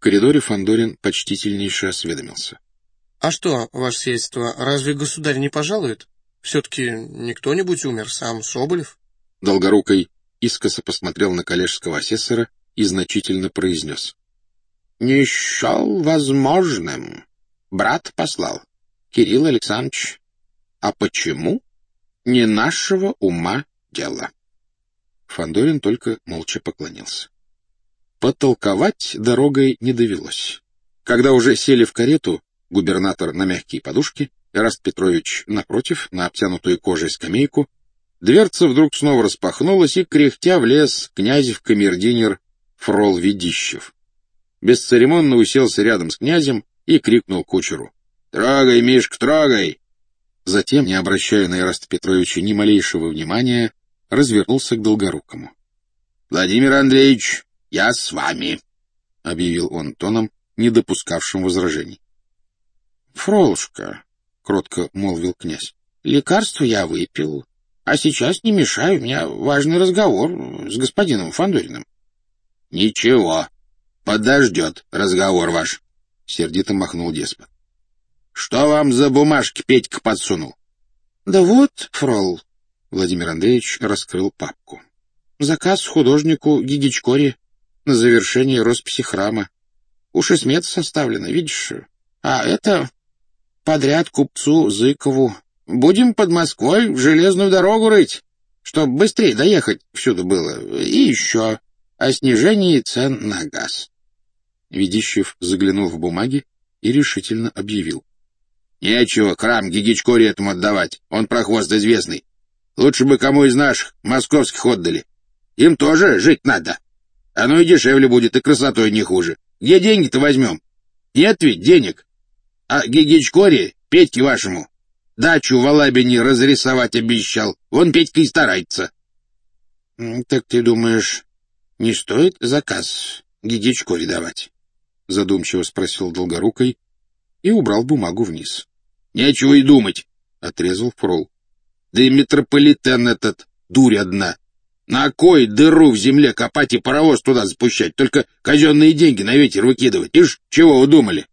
коридоре Фандорин почтительнейше осведомился. — А что, ваше сиятельство, разве государь не пожалует? Все-таки не кто-нибудь умер, сам Соболев. Долгорукой искоса посмотрел на коллежского асессора и значительно произнес. — Не счел возможным. Брат послал. Кирилл Александрович. А почему? Не нашего ума дело. Фандорин только молча поклонился. Потолковать дорогой не довелось. Когда уже сели в карету, губернатор на мягкие подушки, Эраст Петрович напротив, на обтянутую кожей скамейку, дверца вдруг снова распахнулась, и, кряхтя, влез князев камердинер Фрол Ведищев. Бесцеремонно уселся рядом с князем и крикнул кучеру: «Трогай, Мишка, трогай!» Затем, не обращая на Эраста Петровича ни малейшего внимания, развернулся к Долгорукому. «Владимир Андреевич, я с вами», — объявил он тоном, не допускавшим возражений. «Фролушка», — кротко молвил князь, — «лекарство я выпил, а сейчас не мешай, у меня важный разговор с господином Фандориным». «Ничего, подождет разговор ваш», — сердито махнул деспот. «Что вам за бумажки Петька подсунул?» «Да вот, Фрол», — Владимир Андреевич раскрыл папку. «Заказ художнику Гигичкоре на завершение росписи храма. Уж и смета составлена, видишь? А это подряд купцу Зыкову. Будем под Москвой железную дорогу рыть, чтоб быстрее доехать всюду было. И еще о снижении цен на газ». Ведищев заглянул в бумаги и решительно объявил. «Нечего храм Гигичкоре этому отдавать, он прохвост известный. Лучше бы кому из наших московских отдали. Им тоже жить надо. Оно и дешевле будет, и красотой не хуже. Где деньги-то возьмем? Нет ведь денег. А Гигичкоре, Петьке вашему, дачу в Алабине разрисовать обещал. Вон Петька и старается». «Так ты думаешь, не стоит заказ Гигичкоре давать?» — задумчиво спросил Долгорукой и убрал бумагу вниз. «Нечего и думать», — отрезал Фрол. «Да и метрополитен этот, дурь одна. На кой дыру в земле копать и паровоз туда запущать? Только казенные деньги на ветер выкидывать. Ишь, чего удумали?»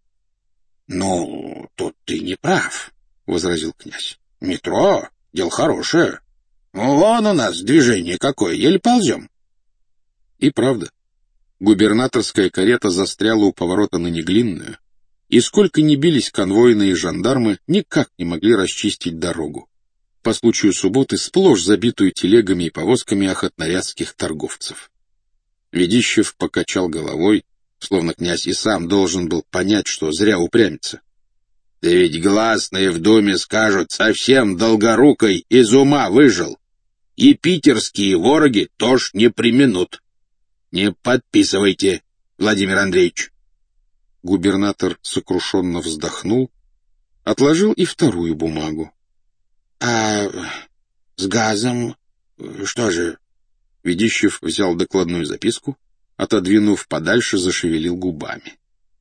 «Ну, тут ты не прав», — возразил князь. «Метро — дело хорошее. Вон у нас движение какое, еле ползем». И правда, губернаторская карета застряла у поворота на Неглинную, и сколько ни бились конвойные жандармы, никак не могли расчистить дорогу, по случаю субботы сплошь забитую телегами и повозками охотнорядских торговцев. Ведищев покачал головой, словно князь и сам должен был понять, что зря упрямится. «Да ведь гласные в думе скажут, совсем Долгорукой из ума выжил. И питерские вороги тоже не преминут. Не подписывайте, Владимир Андреевич». Губернатор сокрушенно вздохнул, отложил и вторую бумагу. «А с газом что же?» Ведищев взял докладную записку, отодвинув подальше, зашевелил губами.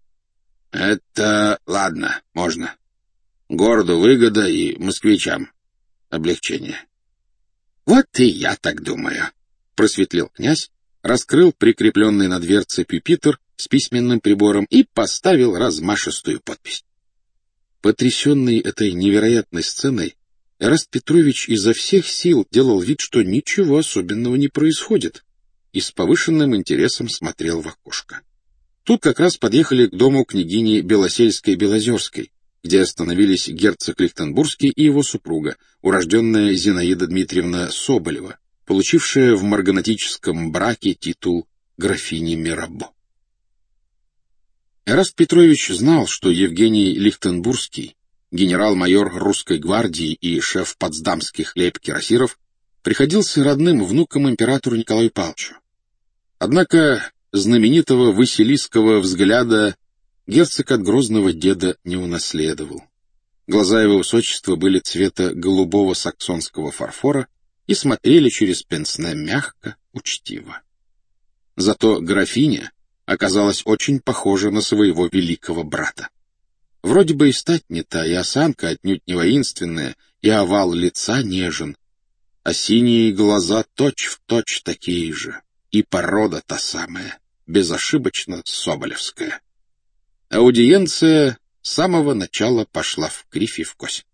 «Это ладно, можно. Городу выгода и москвичам облегчение». «Вот и я так думаю», — просветлел князь, раскрыл прикрепленный на дверце пюпитр с письменным прибором и поставил размашистую подпись. Потрясенный этой невероятной сценой, Эраст Петрович изо всех сил делал вид, что ничего особенного не происходит, и с повышенным интересом смотрел в окошко. Тут как раз подъехали к дому княгини Белосельской-Белозерской, где остановились герцог Лихтенбургский и его супруга, урожденная Зинаида Дмитриевна Соболева, получившая в марганатическом браке титул графини Мирабо. Эраст Петрович знал, что Евгений Лихтенбургский, генерал-майор русской гвардии и шеф потсдамских лейб-кирасиров, приходился родным внуком императору Николаю Павловичу. Однако знаменитого василийского взгляда герцог от грозного деда не унаследовал. Глаза его высочества были цвета голубого саксонского фарфора и смотрели через пенсне мягко, учтиво. Зато графиня оказалась очень похожа на своего великого брата. Вроде бы и стать не та, и осанка отнюдь не воинственная, и овал лица нежен, а синие глаза точь-в-точь такие же, и порода та самая, безошибочно соболевская. Аудиенция с самого начала пошла в кривь и в кось.